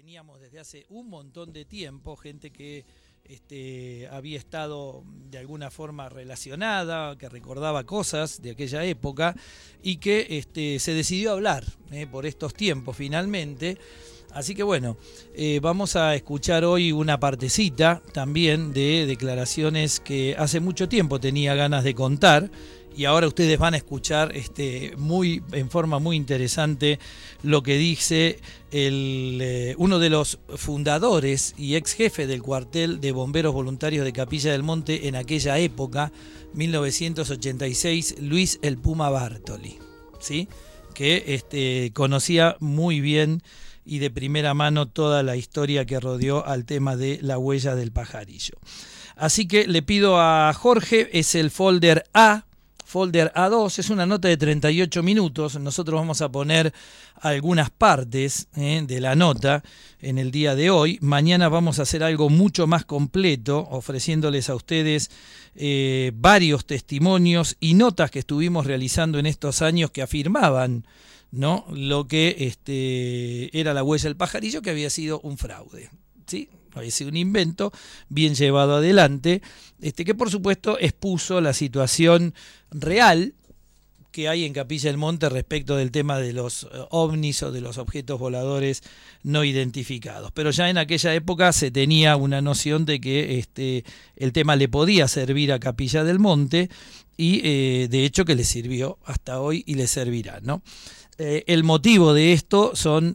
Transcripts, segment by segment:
teníamos desde hace un montón de tiempo, gente que había estado de alguna forma relacionada, que recordaba cosas de aquella época y que se decidió hablar por estos tiempos finalmente. Así que bueno, vamos a escuchar hoy una partecita también de declaraciones que hace mucho tiempo tenía ganas de contar. Y ahora ustedes van a escuchar en forma muy interesante lo que dice uno de los fundadores y ex jefe del cuartel de bomberos voluntarios de Capilla del Monte en aquella época, 1986, Luis el Puma Bartoli, ¿sí? Que conocía muy bien y de primera mano toda la historia que rodeó al tema de la huella del pajarillo. Así que le pido a Jorge, es el folder A. Folder A2, es una nota de 38 minutos, nosotros vamos a poner algunas partes de la nota en el día de hoy. Mañana vamos a hacer algo mucho más completo, ofreciéndoles a ustedes varios testimonios y notas que estuvimos realizando en estos años que afirmaban, ¿no?, lo que era la huella del pajarillo, que había sido un fraude, ¿sí? Había sido un invento bien llevado adelante, que por supuesto expuso la situación real que hay en Capilla del Monte respecto del tema de los ovnis o de los objetos voladores no identificados. Pero ya en aquella época se tenía una noción de que el tema le podía servir a Capilla del Monte y de hecho que le sirvió hasta hoy y le servirá, ¿no? El motivo de esto son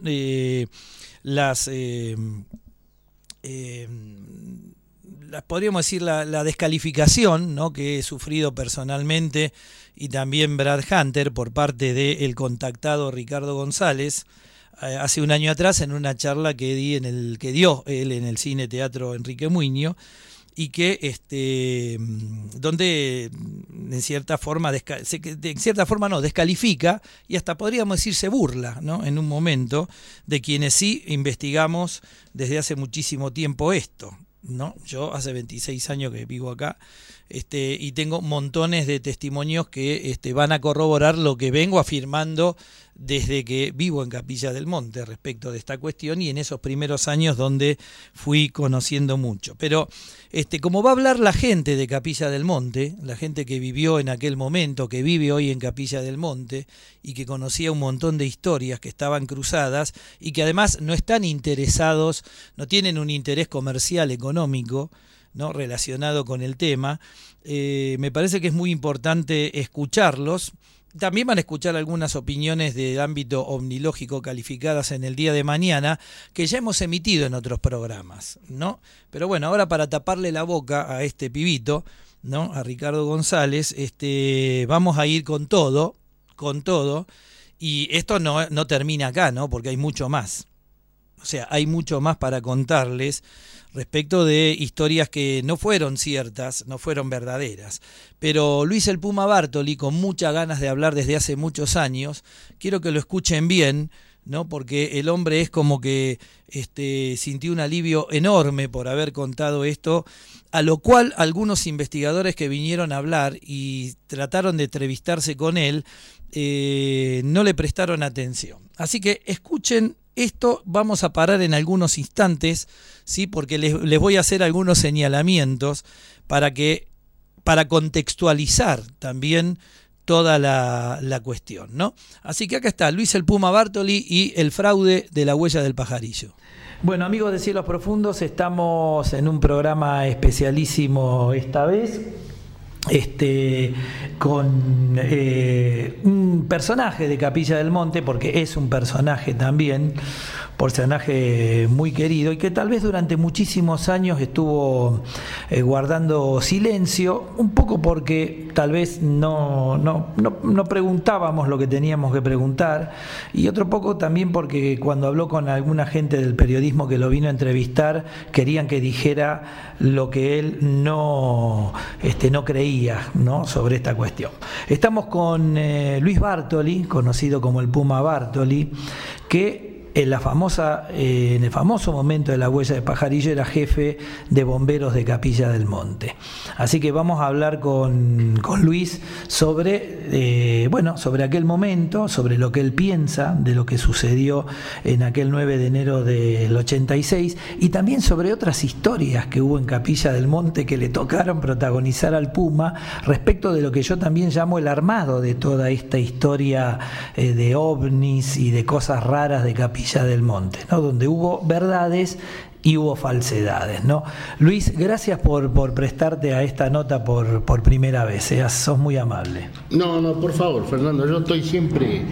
podríamos decir la descalificación, ¿no?, que he sufrido personalmente y también Brad Hunter por parte del contactado Ricardo González hace un año atrás en una charla que dio él en el Cine Teatro Enrique Muñoz, y que donde en cierta forma descalifica y hasta podríamos decir se burla, ¿no?, en un momento de quienes sí investigamos desde hace muchísimo tiempo esto, ¿no? Yo hace 26 años que vivo acá y tengo montones de testimonios que van a corroborar lo que vengo afirmando desde que vivo en Capilla del Monte respecto de esta cuestión y en esos primeros años donde fui conociendo mucho. Pero como va a hablar la gente de Capilla del Monte, la gente que vivió en aquel momento, que vive hoy en Capilla del Monte y que conocía un montón de historias que estaban cruzadas y que además no están interesados, no tienen un interés comercial, económico, ¿no?, relacionado con el tema, me parece que es muy importante escucharlos. También van a escuchar algunas opiniones del ámbito omnilógico calificadas en el día de mañana, que ya hemos emitido en otros programas, ¿no? Pero bueno, ahora para taparle la boca a este pibito, ¿no?, a Ricardo González, vamos a ir con todo, y esto no termina acá, ¿no?, porque hay mucho más. O sea, hay mucho más para contarles respecto de historias que no fueron ciertas, no fueron verdaderas. Pero Luis el Puma Bartoli, con muchas ganas de hablar desde hace muchos años, quiero que lo escuchen bien, ¿no?, porque el hombre es como que sintió un alivio enorme por haber contado esto, a lo cual algunos investigadores que vinieron a hablar y trataron de entrevistarse con él, no le prestaron atención. Así que escuchen esto, vamos a parar en algunos instantes, ¿sí?, porque les voy a hacer algunos señalamientos para contextualizar también toda la cuestión, ¿no? Así que acá está Luis el Puma Bartoli y el fraude de la huella del pajarillo. Bueno, amigos de Cielos Profundos, estamos en un programa especialísimo esta vez, con un personaje de Capilla del Monte, porque es un personaje también, personaje muy querido y que tal vez durante muchísimos años estuvo guardando silencio, un poco porque tal vez no preguntábamos lo que teníamos que preguntar, y otro poco también porque cuando habló con alguna gente del periodismo que lo vino a entrevistar, querían que dijera lo que él no creía, ¿no?, sobre esta cuestión. Estamos con Luis Bartoli, conocido como el Puma Bartoli, que en el famoso momento de la huella de Pajarillo era jefe de bomberos de Capilla del Monte. Así que vamos a hablar con Luis sobre aquel momento, sobre lo que él piensa de lo que sucedió en aquel 9 de enero del 86 y también sobre otras historias que hubo en Capilla del Monte que le tocaron protagonizar al Puma respecto de lo que yo también llamo el armado de toda esta historia de ovnis y de cosas raras de Capilla del Monte, ¿no? Donde hubo verdades y hubo falsedades, ¿no? Luis, gracias por prestarte a esta nota por primera vez, sos muy amable. No, por favor, Fernando, yo estoy siempre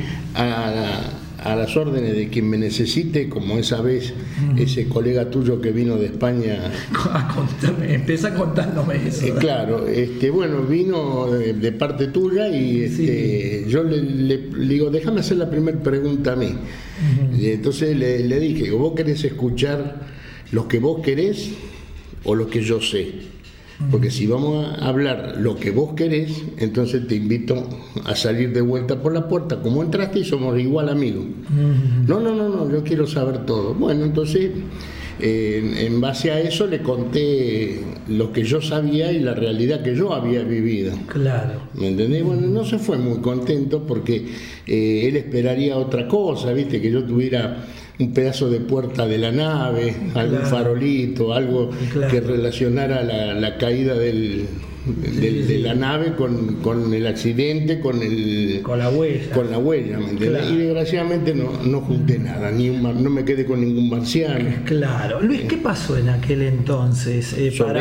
a las órdenes de quien me necesite, como esa vez ese colega tuyo que vino de España. Empieza contándome eso. Claro, vino de parte tuya y sí. Yo le digo, déjame hacer la primera pregunta a mí. Y entonces le dije, ¿vos querés escuchar lo que vos querés o lo que yo sé? Porque si vamos a hablar lo que vos querés, entonces te invito a salir de vuelta por la puerta como entraste y somos igual amigos. No, yo quiero saber todo. Bueno, entonces en base a eso le conté lo que yo sabía y la realidad que yo había vivido. Claro. ¿Me entendés? Bueno, no se fue muy contento porque él esperaría otra cosa, ¿viste? Que yo tuviera un pedazo de puerta de la nave, algún farolito, algo que relacionara la caída de la nave con el accidente, con la huella, ¿me entendés? Claro. Y desgraciadamente no junté nada, no me quedé con ningún marciano. Claro. Luis, ¿qué pasó en aquel entonces?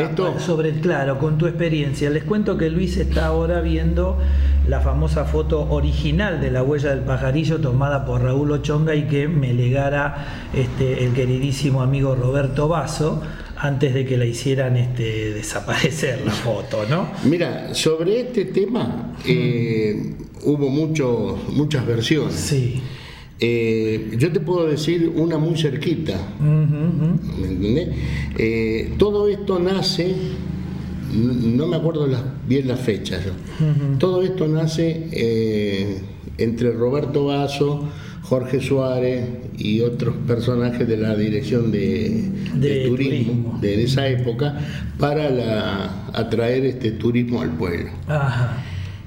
Con tu experiencia. Les cuento que Luis está ahora viendo la famosa foto original de la huella del pajarillo tomada por Raúl Ochonga y que me legara el queridísimo amigo Roberto Basso antes de que la hicieran desaparecer la foto, ¿no? Mira, sobre este tema hubo muchas versiones. Sí. Yo te puedo decir una muy cerquita, ¿me entendés? Todo esto nace, no me acuerdo bien las fechas, todo esto nace entre Roberto Basso, Jorge Suárez y otros personajes de la dirección de turismo de esa época para atraer turismo al pueblo. Ajá.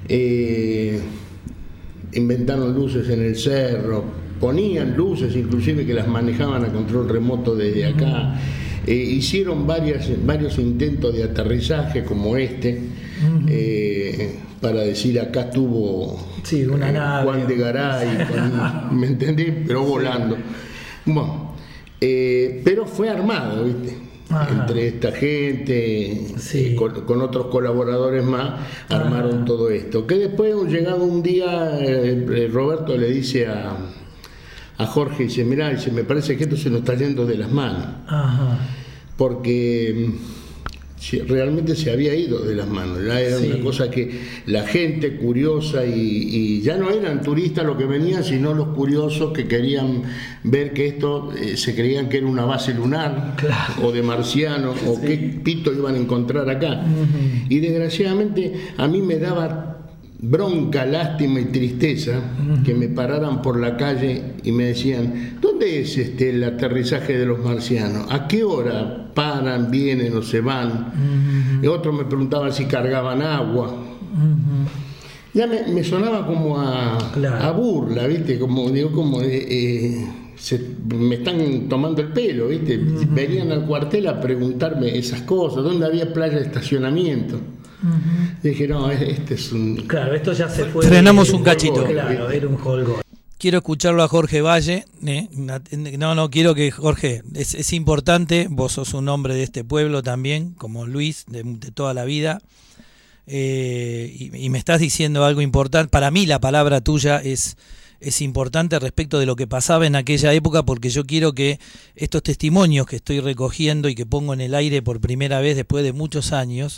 Inventaron luces en el cerro, ponían luces inclusive que las manejaban a control remoto desde acá. Hicieron varios intentos de aterrizaje como para decir acá estuvo una nave, Juan de Garay, ¿me entendés? Pero volando. Bueno, pero fue armado, ¿viste? Ajá. Entre esta gente, sí. Con otros colaboradores más, armaron Ajá. todo esto. Que después, llegado un día, Roberto le dice a Jorge, dice, mirá, me parece que esto se nos está yendo de las manos. Ajá. Porque realmente se había ido de las manos, ya era una cosa que la gente curiosa y ya no eran turistas los que venían, sino los curiosos que querían ver que esto, se creían que era una base lunar, o de marcianos, o qué pito iban a encontrar acá. Y desgraciadamente a mí me daba bronca, lástima y tristeza que me pararan por la calle y me decían, ¿dónde es el aterrizaje de los marcianos? ¿A qué hora paran, vienen o se van? Y otros me preguntaban si cargaban agua. Ya me sonaba como a burla, ¿viste? Me están tomando el pelo, ¿viste? Venían al cuartel a preguntarme esas cosas, ¿dónde había playa de estacionamiento? Dije, no, es un... Claro, esto ya se fue... Frenamos un cachito. Claro, era un holgón. Quiero escucharlo a Jorge Valle. Quiero que Jorge, es importante, vos sos un hombre de este pueblo también, como Luis, de toda la vida, y me estás diciendo algo importante. Para mí la palabra tuya es importante respecto de lo que pasaba en aquella época, porque yo quiero que estos testimonios que estoy recogiendo y que pongo en el aire por primera vez después de muchos años,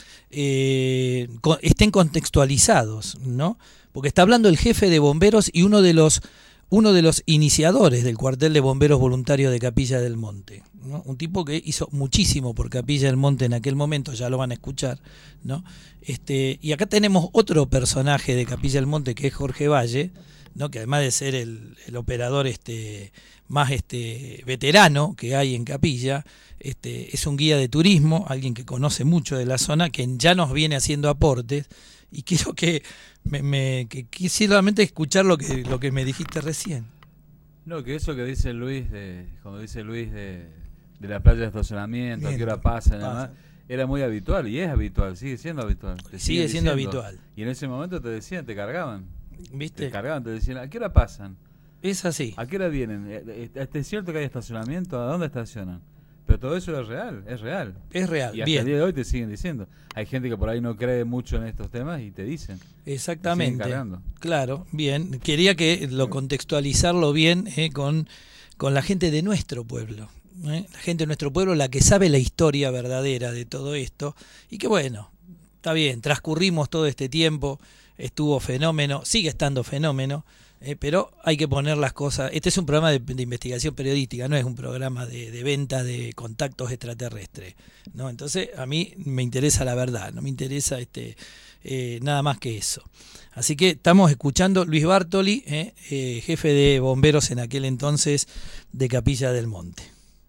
estén contextualizados, ¿no? Porque está hablando el jefe de bomberos y uno de los iniciadores del cuartel de bomberos voluntarios de Capilla del Monte, ¿no? Un tipo que hizo muchísimo por Capilla del Monte en aquel momento, ya lo van a escuchar, ¿no? Y acá tenemos otro personaje de Capilla del Monte que es Jorge Valle, ¿no? Que además de ser el operador más veterano que hay en Capilla, es un guía de turismo, alguien que conoce mucho de la zona, que ya nos viene haciendo aportes, y quiero que quisiera solamente escuchar lo que me dijiste recién. No, que eso que dice Luis, cuando dice Luis de la playa de estacionamiento, a qué hora pasa y demás, era muy habitual, y es habitual, sigue siendo habitual. Sigue siendo habitual. Y en ese momento te decían, te cargaban. ¿Viste? Te cargaban, te decían, ¿a qué hora pasan? Es así. ¿A qué hora vienen? ¿Es cierto que hay estacionamiento? ¿A dónde estacionan? Pero todo eso es real, es real. Es real, y hasta el día de hoy te siguen diciendo. Hay gente que por ahí no cree mucho en estos temas y te dicen. Exactamente. Claro, bien. Quería contextualizarlo bien con la gente de nuestro pueblo. La gente de nuestro pueblo, la que sabe la historia verdadera de todo esto. Y que bueno, está bien, transcurrimos todo este tiempo, estuvo fenómeno, sigue estando fenómeno. Pero hay que poner las cosas. Este es un programa de investigación periodística, no es un programa de venta de contactos extraterrestres, ¿no? Entonces a mí me interesa la verdad, no me interesa nada más que eso. Así que estamos escuchando Luis Bartoli, jefe de bomberos en aquel entonces de Capilla del Monte.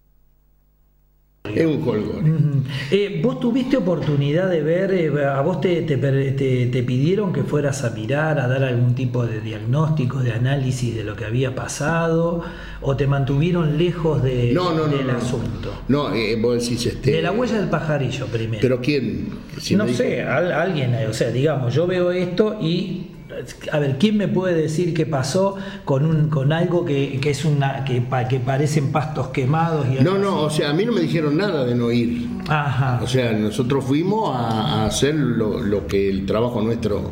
Es un colgón. ¿Vos tuviste oportunidad de ver, a vos te pidieron que fueras a mirar, a dar algún tipo de diagnóstico, de análisis de lo que había pasado, o te mantuvieron lejos del asunto? No, vos decís de la huella del pajarillo primero. ¿Pero quién? No sé, alguien, o sea, digamos, yo veo esto y... A ver, ¿quién me puede decir qué pasó con algo que es que parecen pastos quemados? No, o sea, a mí no me dijeron nada de no ir. Ajá. O sea, nosotros fuimos a hacer lo que el trabajo nuestro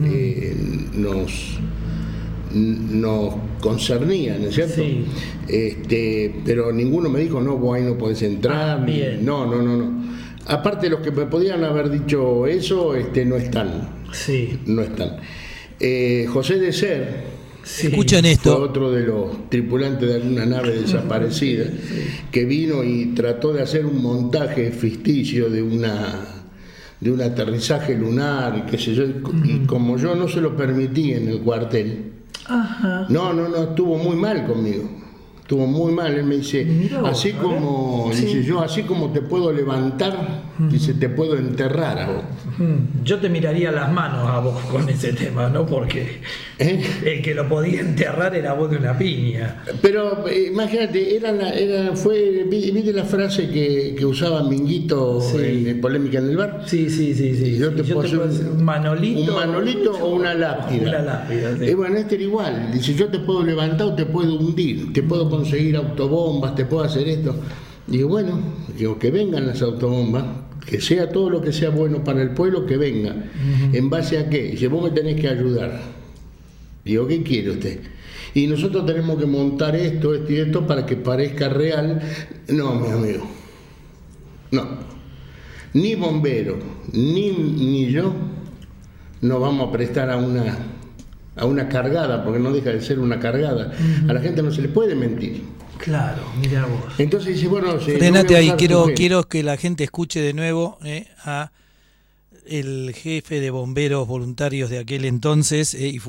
nos concernía, ¿no es cierto? Sí. Pero ninguno me dijo, no, vos ahí no podés entrar. Bien. No. Aparte, los que me podían haber dicho eso, no están. Sí. No están. José de Ser, escuchen esto, fue otro de los tripulantes de alguna nave desaparecida, que vino y trató de hacer un montaje ficticio de un aterrizaje lunar, qué sé yo, y como yo no se lo permití en el cuartel, no, estuvo muy mal conmigo. Estuvo muy mal, él me dice, así como te puedo levantar, dice, te puedo enterrar a vos. Yo te miraría las manos a vos con ese tema, ¿no? Porque el que lo podía enterrar era vos de una piña. Pero imagínate, ¿viste la frase que usaba Minguito en Polémica en el Bar? Sí. Yo te puedo hacer un manolito o una lápida. Una lápida, sí. Bueno, era igual, dice, yo te puedo levantar o te puedo hundir, te puedo conseguir autobombas, te puedo hacer esto. Digo, que vengan las autobombas, que sea todo lo que sea bueno para el pueblo, que venga. ¿En base a qué? Dice, vos me tenés que ayudar. Digo, ¿qué quiere usted? Y nosotros tenemos que montar esto y esto para que parezca real. No, mi amigo. No. Ni bombero, ni yo nos vamos a prestar a una cargada, porque no deja de ser una cargada. A la gente no se le puede mentir. Claro, mira vos. Entonces dice, frenate ahí, quiero que la gente escuche de nuevo a el jefe de bomberos voluntarios de aquel entonces, y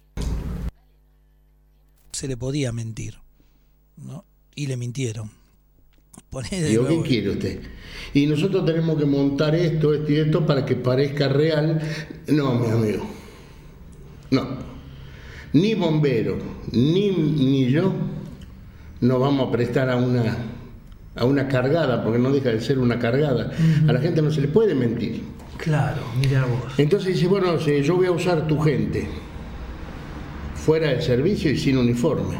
se le podía mentir, ¿no? Y le mintieron. Digo, ¿qué quiere usted? Y nosotros tenemos que montar esto y esto para que parezca real. No, mi amigo. No. Ni bombero, ni yo nos vamos a prestar a una cargada, porque no deja de ser una cargada. A la gente no se le puede mentir. Claro, mira vos. Entonces dice, yo voy a usar tu gente fuera de servicio y sin uniforme.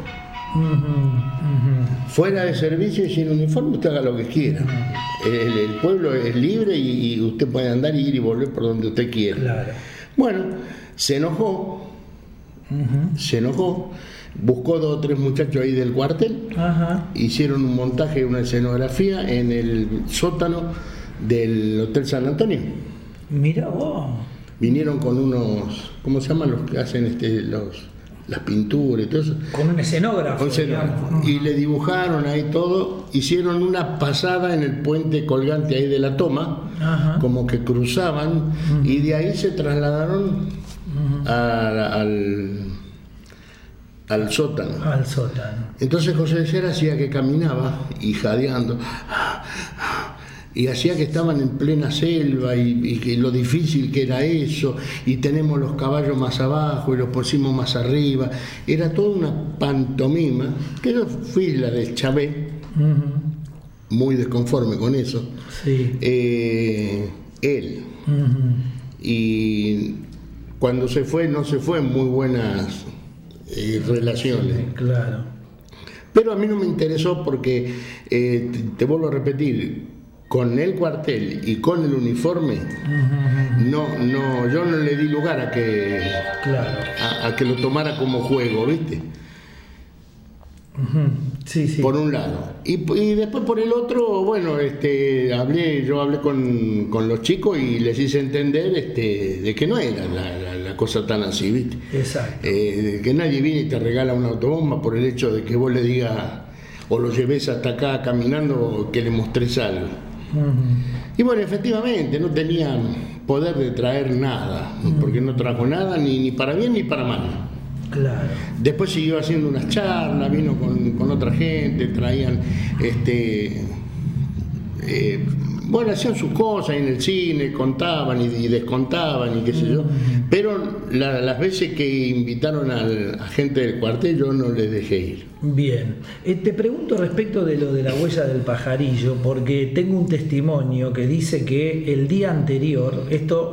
Fuera de servicio y sin uniforme, usted haga lo que quiera. El pueblo es libre y usted puede andar y ir y volver por donde usted quiera. Claro. Bueno, se enojó, buscó 2 o 3 muchachos ahí del cuartel, hicieron un montaje, una escenografía en el sótano del Hotel San Antonio. Mira vos. Vinieron con unos, ¿cómo se llaman los que hacen las pinturas y todo eso? Con un escenógrafo. Y le dibujaron ahí todo, hicieron una pasada en el puente colgante ahí de la Toma, como que cruzaban, y de ahí se trasladaron al sótano. Al sótano. Entonces José de Ser hacía que caminaba y jadeando, y hacía que estaban en plena selva y que lo difícil que era eso, y tenemos los caballos más abajo y los pusimos más arriba. Era toda una pantomima, que yo fui la del Chabé, muy desconforme con eso. Sí. Él. Y cuando se fue, no se fue en muy buenas relaciones. Sí, claro. Pero a mí no me interesó porque, te vuelvo a repetir, con el cuartel y con el uniforme, yo no le di lugar a que, claro, a que lo tomara como juego, ¿viste? Sí, sí. Por un lado. Y después por el otro, bueno, yo hablé con los chicos y les hice entender de que no era la cosa tan así, ¿viste? Exacto. Que nadie viene y te regala una autobomba por el hecho de que vos le digas o lo lleves hasta acá caminando o que le mostrés algo. Y bueno, efectivamente, no tenía poder de traer nada, porque no trajo nada ni para bien ni para mal. Claro. Después siguió haciendo unas charlas, vino con otra gente, traían, bueno, hacían sus cosas en el cine, contaban y descontaban y qué sé yo, pero las veces que invitaron a gente del cuartel yo no les dejé ir. Bien, te pregunto respecto de lo de la huella del pajarillo, porque tengo un testimonio que dice que el día anterior,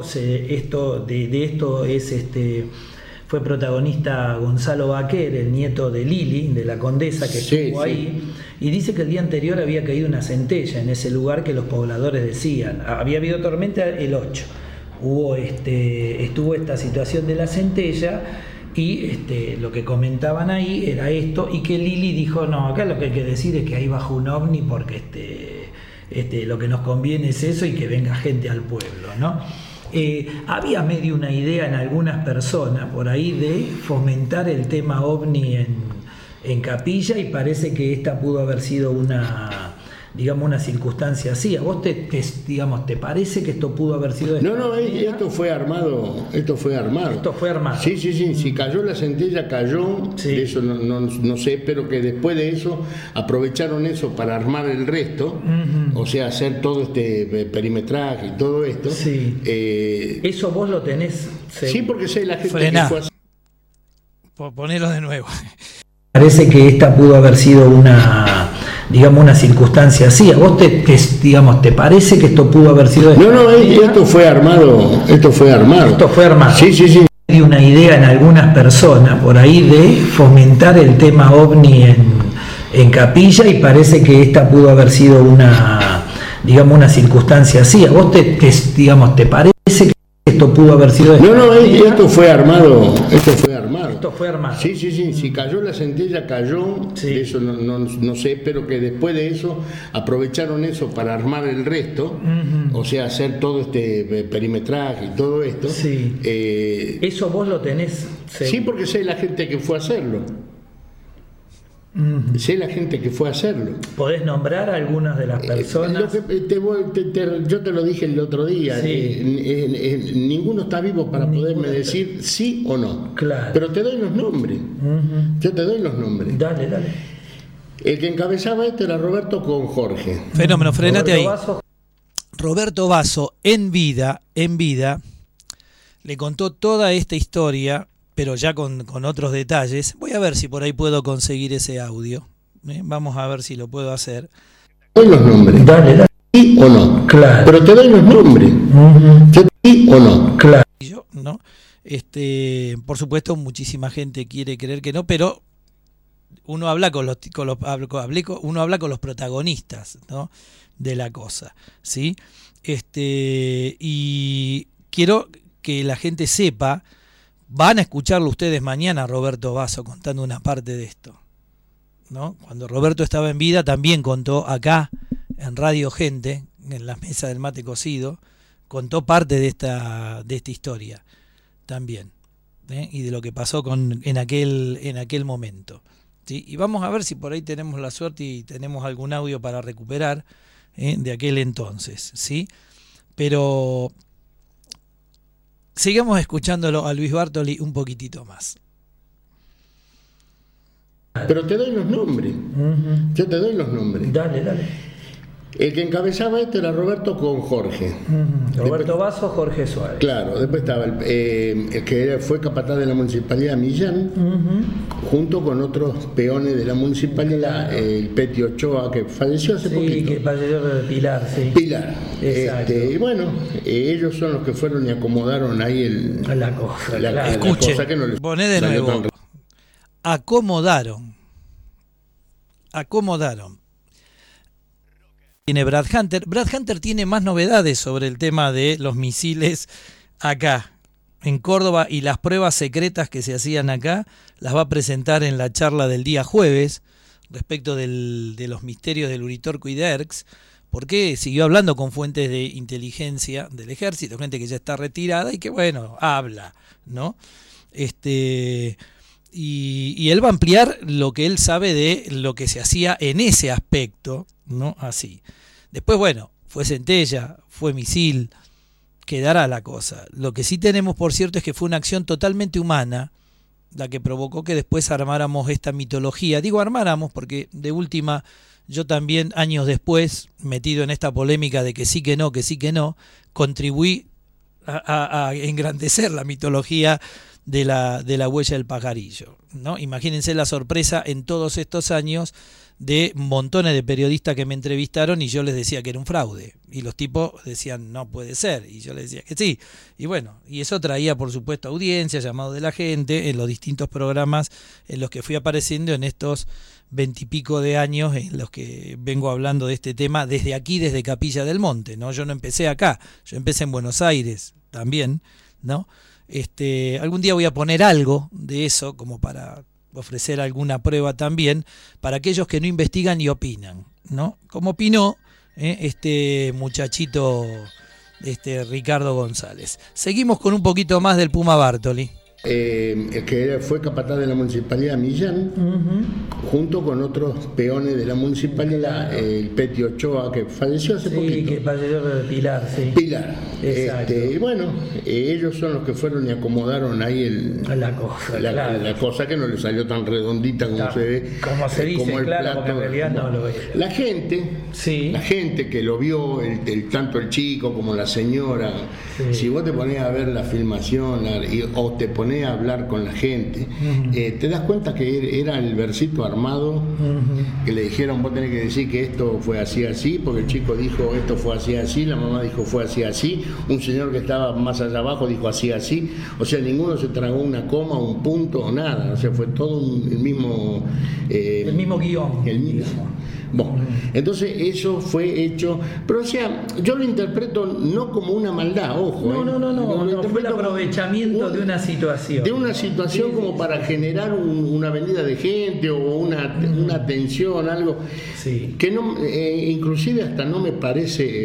fue protagonista Gonzalo Baquer, el nieto de Lili, de la condesa que estuvo ahí, y dice que el día anterior había caído una centella en ese lugar que los pobladores decían. Había habido tormenta el 8, estuvo esta situación de la centella, y lo que comentaban ahí era esto, y que Lili dijo, no, acá lo que hay que decir es que ahí bajó un ovni porque lo que nos conviene es eso y que venga gente al pueblo, ¿no? Había medio una idea en algunas personas por ahí de fomentar el tema ovni en Capilla, y parece que esta pudo haber sido una circunstancia así. ¿A vos te parece que esto pudo haber sido? No, esto fue armado. Esto fue armado. Sí. Si cayó la centella, cayó. Sí. De eso no sé, pero que después de eso aprovecharon eso para armar el resto, o sea, hacer todo este perimetraje y todo esto. Sí. Eso vos lo tenés. Sí, porque sé la gente que fue así. Ponelo de nuevo. Parece que esta pudo haber sido una circunstancia así. ¿A vos te parece que esto pudo haber sido? Esto fue armado. Esto fue armado. Sí. Hay una idea en algunas personas por ahí de fomentar el tema ovni en Capilla, y parece que esta pudo haber sido una circunstancia así. ¿A vos te parece que esto pudo haber sido? Esto fue armado. Sí. Si cayó la centella, cayó. Sí. De eso no sé, pero que después de eso aprovecharon eso para armar el resto, o sea, hacer todo este perimetraje y todo esto. Sí. Eso vos lo tenés. Sí, porque sé la gente que fue a hacerlo. Sé la gente que fue a hacerlo. ¿Podés nombrar a algunas de las personas? Yo te lo dije el otro día. Sí. Ninguno está vivo para poderme decir sí o no. Claro. Pero te doy los nombres. Yo te doy los nombres. Dale. El que encabezaba esto era Roberto con Jorge. Fenómeno, frenate ahí. Roberto Basso, en vida, le contó toda esta historia, pero ya con otros detalles. Voy a ver si por ahí puedo conseguir ese audio. Vamos a ver si lo puedo hacer. Te doy los nombres. Dale. ¿Sí o no? Claro. Pero te doy los nombres. ¿Sí o no? Claro. Yo, ¿no? Por supuesto, muchísima gente quiere creer que no, pero uno habla con los protagonistas, ¿no?, de la cosa, ¿sí? Y quiero que la gente sepa. Van a escucharlo ustedes mañana a Roberto Basso contando una parte de esto, ¿no? Cuando Roberto estaba en vida también contó acá en Radio Gente, en la mesa del mate cocido, contó parte de esta historia también, y de lo que pasó en aquel momento, ¿sí? Y vamos a ver si por ahí tenemos la suerte y tenemos algún audio para recuperar de aquel entonces, ¿sí? Pero sigamos escuchándolo a Luis Bartoli un poquitito más. Pero te doy los nombres. Yo te doy los nombres. Dale. El que encabezaba esto era Roberto con Jorge. Roberto Basso, Jorge Suárez. Claro, después estaba el que fue capataz de la Municipalidad Millán, junto con otros peones de la Municipalidad, el Peti Ochoa, que falleció hace poquito. Sí, que falleció de Pilar, sí. Pilar. Exacto. Y bueno, ellos son los que fueron y acomodaron ahí la cosa. Escuchen, cosa que no les poné de nuevo. Acomodaron. Tiene Brad Hunter. Brad Hunter tiene más novedades sobre el tema de los misiles acá, en Córdoba, y las pruebas secretas que se hacían acá las va a presentar en la charla del día jueves respecto de los misterios del Uritorco y Derks, porque siguió hablando con fuentes de inteligencia del ejército, gente que ya está retirada y que, bueno, habla, ¿no? Y él va a ampliar lo que él sabe de lo que se hacía en ese aspecto, ¿no? Así. Después, bueno, fue centella, fue misil, quedará la cosa. Lo que sí tenemos, por cierto, es que fue una acción totalmente humana la que provocó que después armáramos esta mitología. Digo armáramos porque de última yo también, años después, metido en esta polémica de que sí que no, contribuí a engrandecer la mitología de la huella del pajarillo, ¿no? Imagínense la sorpresa en todos estos años de montones de periodistas que me entrevistaron y yo les decía que era un fraude y los tipos decían no puede ser y yo les decía que sí, y bueno, y eso traía por supuesto audiencia, llamado de la gente en los distintos programas en los que fui apareciendo en estos 20 y pico de años en los que vengo hablando de este tema desde aquí, desde Capilla del Monte, ¿no? Yo no empecé acá, yo empecé en Buenos Aires también, ¿no? Algún día voy a poner algo de eso como para ofrecer alguna prueba también para aquellos que no investigan y opinan, ¿no? Como opinó este muchachito Ricardo González. Seguimos con un poquito más del Puma Bartoli. El que fue capataz de la Municipalidad Millán, junto con otros peones de la Municipalidad, el Peti Ochoa, que falleció hace poquito. Sí, que falleció de Pilar, sí. Pilar. Exacto. Y bueno, ellos son los que fueron y acomodaron ahí la cosa que no le salió tan redondita como se ve. Como se dice, como el claro, plato, porque en realidad no lo es. La gente que lo vio, tanto el chico como la señora, si vos te ponías a ver la filmación o te ponías a hablar con la gente, te das cuenta que era el versito armado, que le dijeron vos tenés que decir que esto fue así, porque el chico dijo esto fue así, la mamá dijo fue así, un señor que estaba más allá abajo dijo así, o sea, ninguno se tragó una coma, un punto o nada, o sea, fue todo el mismo guión. El mismo. Bueno, entonces eso fue hecho, pero o sea, yo lo interpreto no como una maldad, ojo. No fue el aprovechamiento de una situación. De una situación como para generar una avenida de gente o una tensión, algo que no, inclusive hasta no me parece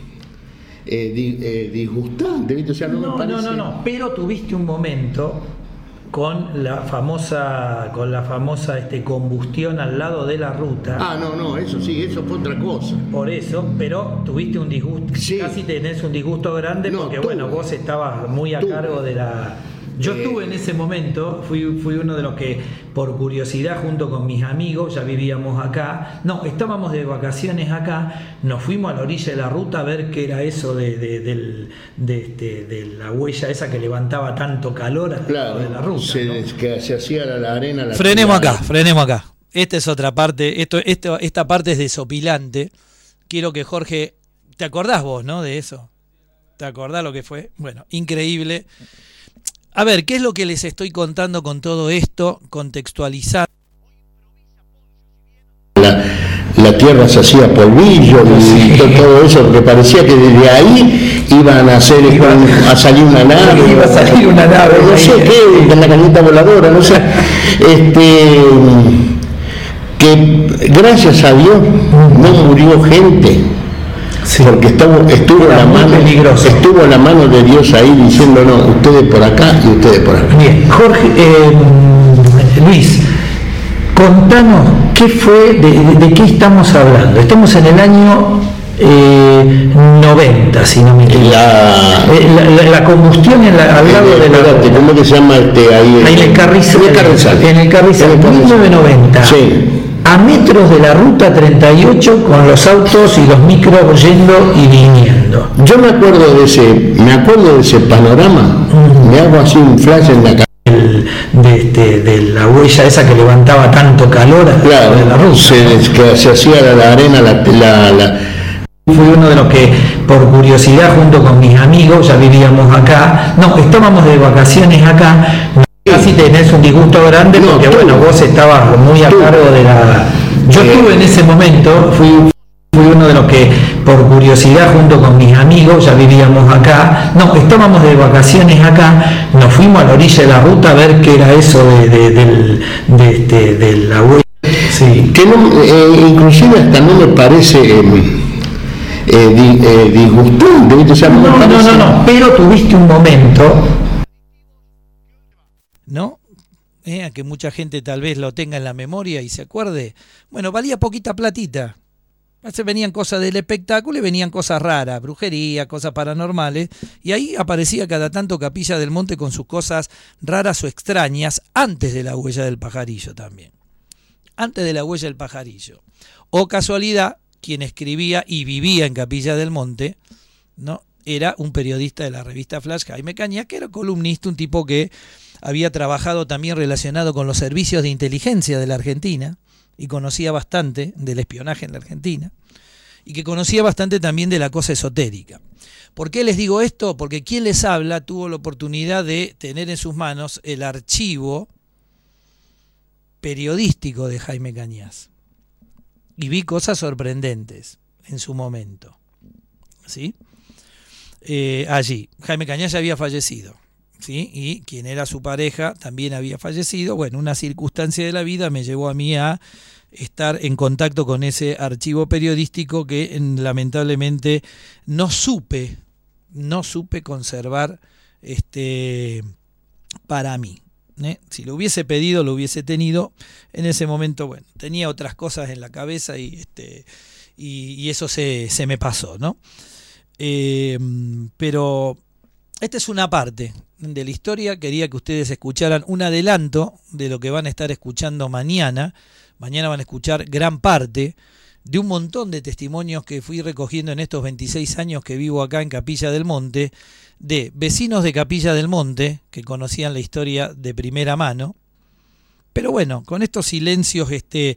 disgustante, ¿viste? O sea, no me parece... pero tuviste un momento con la famosa combustión al lado de la ruta. Eso sí, eso fue otra cosa. Por eso, pero tuviste un disgusto, casi tenés un disgusto grande porque vos estabas muy a cargo de la... Yo estuve en ese momento, fui uno de los que por curiosidad junto con mis amigos, ya vivíamos acá, estábamos de vacaciones acá, nos fuimos a la orilla de la ruta a ver qué era eso de la huella esa que levantaba tanto calor al lado de la ruta. Que se hacía la arena. Frenemos acá. Esta es otra parte, esta parte es desopilante. Quiero que Jorge, ¿te acordás vos, no, de eso? ¿Te acordás lo que fue? Bueno, increíble. A ver, ¿qué es lo que les estoy contando con todo esto? Contextualizar. La tierra se hacía polvillo y todo eso, porque parecía que desde ahí iban a salir una nave. Iba a salir una nave. No sé qué, de la cañita voladora, no sé. Que gracias a Dios no murió gente. Porque estuvo la mano de Dios ahí diciendo ustedes por acá y ustedes por acá. Bien, Jorge, Luis, contanos qué fue, de qué estamos hablando. Estamos en el año 90, si no me equivoco. La combustión al lado de la... ¿Cómo que se llama ahí? En el Carrizal. En el Carrizal, 1990. Sí. A metros de la ruta 38 con los autos y los micros yendo y viniendo. Yo me acuerdo de ese panorama, me hago así un flash en la cabeza. De la huella esa que levantaba tanto calor claro, de la ruta. Se hacía la arena, Fui uno de los que, por curiosidad, junto con mis amigos, ya vivíamos acá, estábamos de vacaciones acá, casi tenés un disgusto grande porque vos estabas muy a cargo de la... Yo estuve en ese momento, fui uno de los que, por curiosidad, junto con mis amigos, ya vivíamos acá, estábamos de vacaciones acá, nos fuimos a la orilla de la ruta a ver qué era eso de la huella. Sí. Que inclusive hasta no me parece... disgustante, ¿viste? O sea, no, pero tuviste un momento, ¿no? A que mucha gente tal vez lo tenga en la memoria y se acuerde. Bueno, valía poquita platita. Se venían cosas del espectáculo y venían cosas raras, brujería, cosas paranormales, y ahí aparecía cada tanto Capilla del Monte con sus cosas raras o extrañas antes de la huella del pajarillo también. Antes de la huella del pajarillo. O casualidad, quien escribía y vivía en Capilla del Monte, ¿no? Era un periodista de la revista Flash, Jaime Cañas, que era columnista, un tipo que había trabajado también relacionado con los servicios de inteligencia de la Argentina y conocía bastante del espionaje en la Argentina y que conocía bastante también de la cosa esotérica. ¿Por qué les digo esto? Porque quien les habla tuvo la oportunidad de tener en sus manos el archivo periodístico de Jaime Cañas. Y vi cosas sorprendentes en su momento. ¿Sí? Allí. Jaime Cañas ya había fallecido. ¿Sí? Y quien era su pareja también había fallecido. Bueno, una circunstancia de la vida me llevó a mí a estar en contacto con ese archivo periodístico que lamentablemente no supe conservar para mí. Si lo hubiese pedido, lo hubiese tenido. En ese momento, bueno, tenía otras cosas en la cabeza y eso se me pasó, ¿no? Pero esta es una parte de la historia. Quería que ustedes escucharan un adelanto de lo que van a estar escuchando mañana. Mañana van a escuchar gran parte de un montón de testimonios que fui recogiendo en estos 26 años que vivo acá en Capilla del Monte, de vecinos de Capilla del Monte que conocían la historia de primera mano, pero bueno, con estos silencios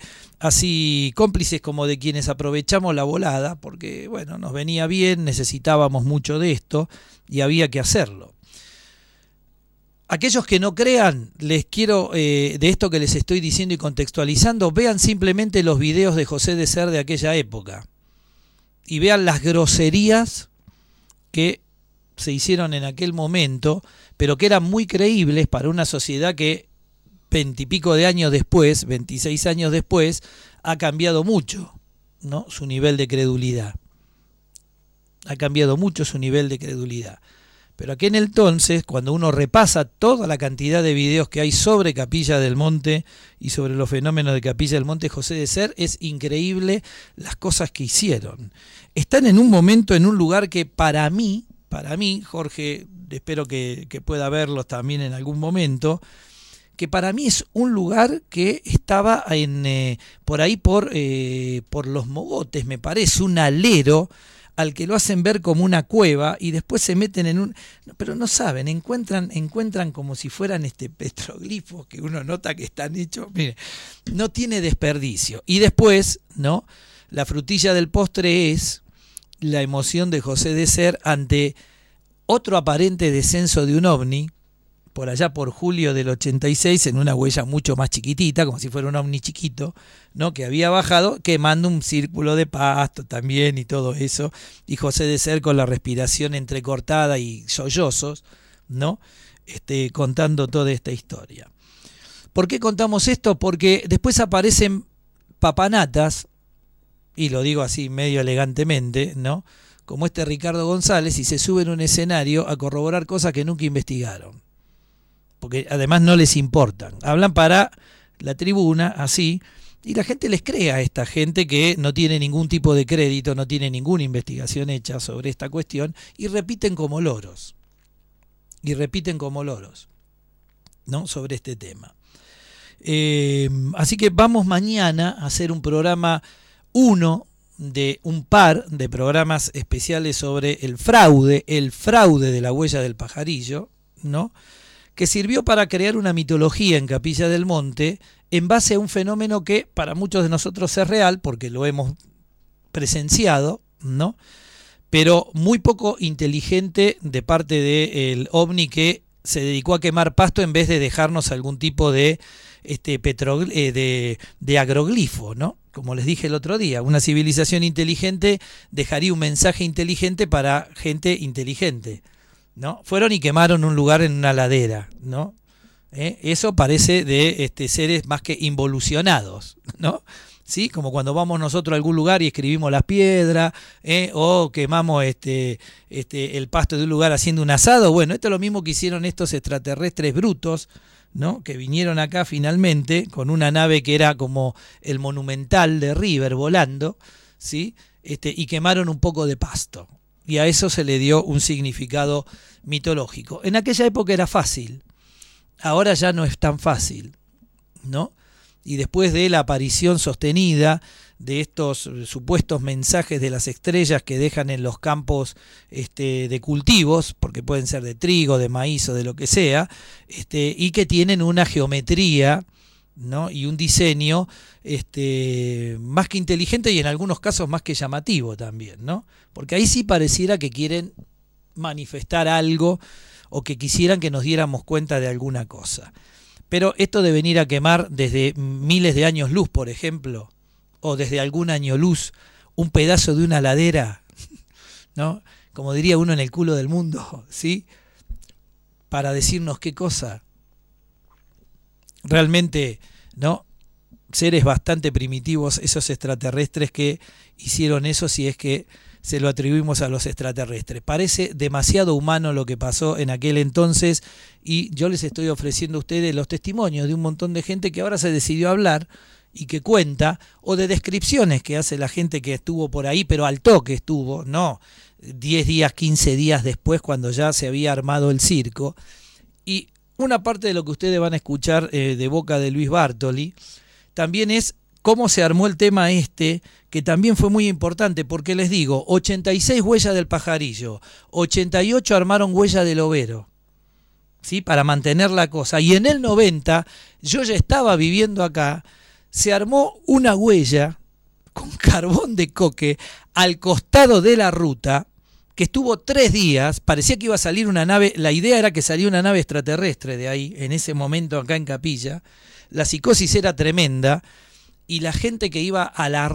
así cómplices como de quienes aprovechamos la volada, porque bueno, nos venía bien, necesitábamos mucho de esto y había que hacerlo. Aquellos que no crean, les quiero, de esto que les estoy diciendo y contextualizando, vean simplemente los videos de José de Ser de aquella época y vean las groserías que se hicieron en aquel momento, pero que eran muy creíbles para una sociedad que 20 y pico de años después, 26 años después, ha cambiado mucho, ¿no? Su nivel de credulidad. Ha cambiado mucho su nivel de credulidad. Pero aquel entonces, cuando uno repasa toda la cantidad de videos que hay sobre Capilla del Monte y sobre los fenómenos de Capilla del Monte, José de Ser, es increíble las cosas que hicieron. Están en un momento, en un lugar que para mí, Jorge, espero que pueda verlos también en algún momento, que para mí es un lugar que estaba por ahí por los Mogotes, me parece, un alero al que lo hacen ver como una cueva y después se meten en un... Pero no saben, encuentran como si fueran petroglifos que uno nota que están hechos... Mire, no tiene desperdicio. Y después, ¿no? La frutilla del postre es la emoción de José de Ser ante otro aparente descenso de un ovni, por allá por julio del 86, en una huella mucho más chiquitita, como si fuera un ovni chiquito, ¿no? Que había bajado, quemando un círculo de pasto también y todo eso, y José de Ser con la respiración entrecortada y sollozos, ¿no? Contando toda esta historia. ¿Por qué contamos esto? Porque después aparecen papanatas, y lo digo así medio elegantemente, ¿no? Como Ricardo González, y se suben a un escenario a corroborar cosas que nunca investigaron. Porque además no les importan. Hablan para la tribuna, así, Y la gente les cree a esta gente que no tiene ningún tipo de crédito, no tiene ninguna investigación hecha sobre esta cuestión, y repiten como loros. ¿No? Sobre este tema. Así que vamos mañana a hacer un programa, uno de un par de programas especiales sobre el fraude de la huella del pajarillo, ¿no? Que sirvió para crear una mitología en Capilla del Monte en base a un fenómeno que para muchos de nosotros es real, porque lo hemos presenciado, ¿no? Pero muy poco inteligente de parte del OVNI, que se dedicó a quemar pasto en vez de dejarnos algún tipo de de agroglifo, ¿no? Como les dije el otro día, una civilización inteligente dejaría un mensaje inteligente para gente inteligente, ¿no? Fueron y quemaron un lugar en una ladera, ¿no? Eso parece de seres más que involucionados, ¿no? ¿Sí? Como cuando vamos nosotros a algún lugar y escribimos las piedras, o quemamos el pasto de un lugar haciendo un asado. Bueno, esto es lo mismo que hicieron estos extraterrestres brutos, ¿no? Que vinieron acá finalmente con una nave que era como el Monumental de River volando, ¿sí? Y quemaron un poco de pasto. Y a eso se le dio un significado mitológico. En aquella época era fácil, ahora ya no es tan fácil, ¿no? Y después de la aparición sostenida de estos supuestos mensajes de las estrellas que dejan en los campos de cultivos, porque pueden ser de trigo, de maíz o de lo que sea, y que tienen una geometría, ¿no? Y un diseño más que inteligente y en algunos casos más que llamativo también, ¿no? Porque ahí sí pareciera que quieren manifestar algo o que quisieran que nos diéramos cuenta de alguna cosa. Pero esto de venir a quemar desde miles de años luz, por ejemplo, o desde algún año luz, un pedazo de una ladera, ¿no? Como diría uno, en el culo del mundo, ¿sí? Para decirnos qué cosa. Realmente, ¿no? Seres bastante primitivos, esos extraterrestres que hicieron eso, si es que se lo atribuimos a los extraterrestres. Parece demasiado humano lo que pasó en aquel entonces, y yo les estoy ofreciendo a ustedes los testimonios de un montón de gente que ahora se decidió a hablar y que cuenta, o de descripciones que hace la gente que estuvo por ahí, pero al toque estuvo, no 10 días, 15 días después, cuando ya se había armado el circo. Y una parte de lo que ustedes van a escuchar de boca de Luis Bartoli también es cómo se armó el tema que también fue muy importante, porque les digo, 86 huellas del pajarillo, 88 armaron huella del overo, ¿sí? Para mantener la cosa. Y en el 90, yo ya estaba viviendo acá, se armó una huella con carbón de coque al costado de la ruta, que estuvo 3 días, parecía que iba a salir una nave, la idea era que salía una nave extraterrestre de ahí, en ese momento acá en Capilla, la psicosis era tremenda, y la gente que iba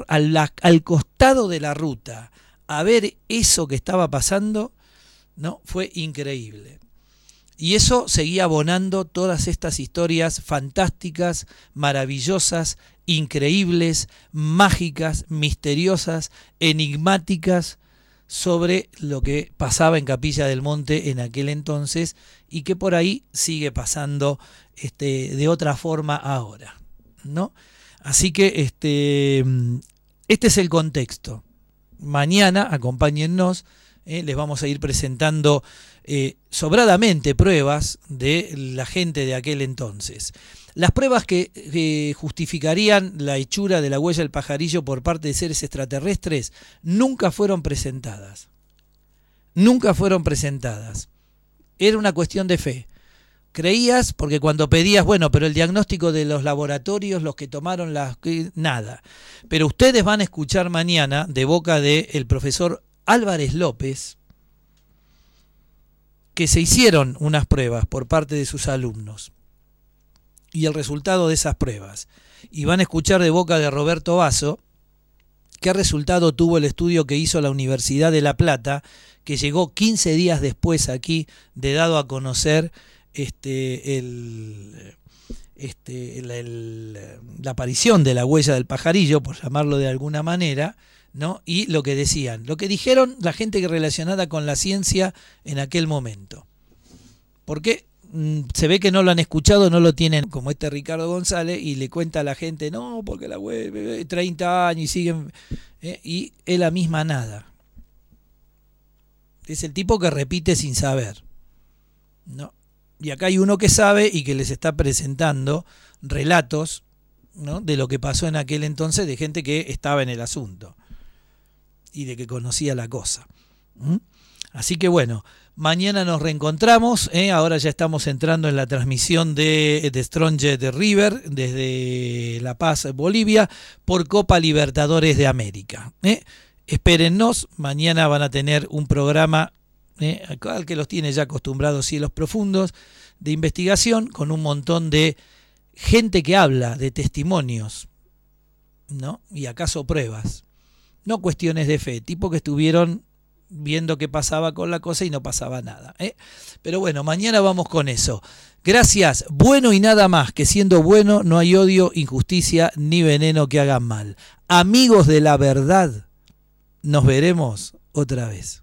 al costado de la ruta a ver eso que estaba pasando, ¿no? Fue increíble. Y eso seguía abonando todas estas historias fantásticas, maravillosas, increíbles, mágicas, misteriosas, enigmáticas sobre lo que pasaba en Capilla del Monte en aquel entonces y que por ahí sigue pasando de otra forma ahora, ¿no? Así que este es el contexto. Mañana, acompáñennos, les vamos a ir presentando sobradamente pruebas de la gente de aquel entonces. Las pruebas que justificarían la hechura de la huella del pajarillo por parte de seres extraterrestres nunca fueron presentadas. Nunca fueron presentadas. Era una cuestión de fe. Creías porque cuando pedías, bueno, pero el diagnóstico de los laboratorios, los que tomaron nada. Pero ustedes van a escuchar mañana de boca del profesor Álvarez López que se hicieron unas pruebas por parte de sus alumnos y el resultado de esas pruebas. Y van a escuchar de boca de Roberto Basso qué resultado tuvo el estudio que hizo la Universidad de La Plata, que llegó 15 días después aquí de dado a conocer la aparición de la huella del pajarillo, por llamarlo de alguna manera, ¿no? Y lo que decían, lo que dijeron la gente relacionada con la ciencia en aquel momento. Porque se ve que no lo han escuchado, no lo tienen, como este Ricardo González, y le cuenta a la gente, no, porque la web, 30 años y siguen, y es la misma nada. Es el tipo que repite sin saber, ¿no? Y acá hay uno que sabe y que les está presentando relatos, ¿no?, de lo que pasó en aquel entonces, de gente que estaba en el asunto y de que conocía la cosa. Así que bueno, mañana nos reencontramos, ahora ya estamos entrando en la transmisión de Strongest River desde La Paz, Bolivia, por Copa Libertadores de América. Espérennos, mañana van a tener un programa al que los tiene ya acostumbrados Cielos Profundos, de investigación, con un montón de gente que habla, de testimonios, ¿no? Y acaso pruebas, no cuestiones de fe, tipo que estuvieron viendo qué pasaba con la cosa y no pasaba nada, Pero bueno, mañana vamos con eso. Gracias, bueno y nada más, que siendo bueno no hay odio, injusticia ni veneno que hagan mal. Amigos de la verdad, nos veremos otra vez.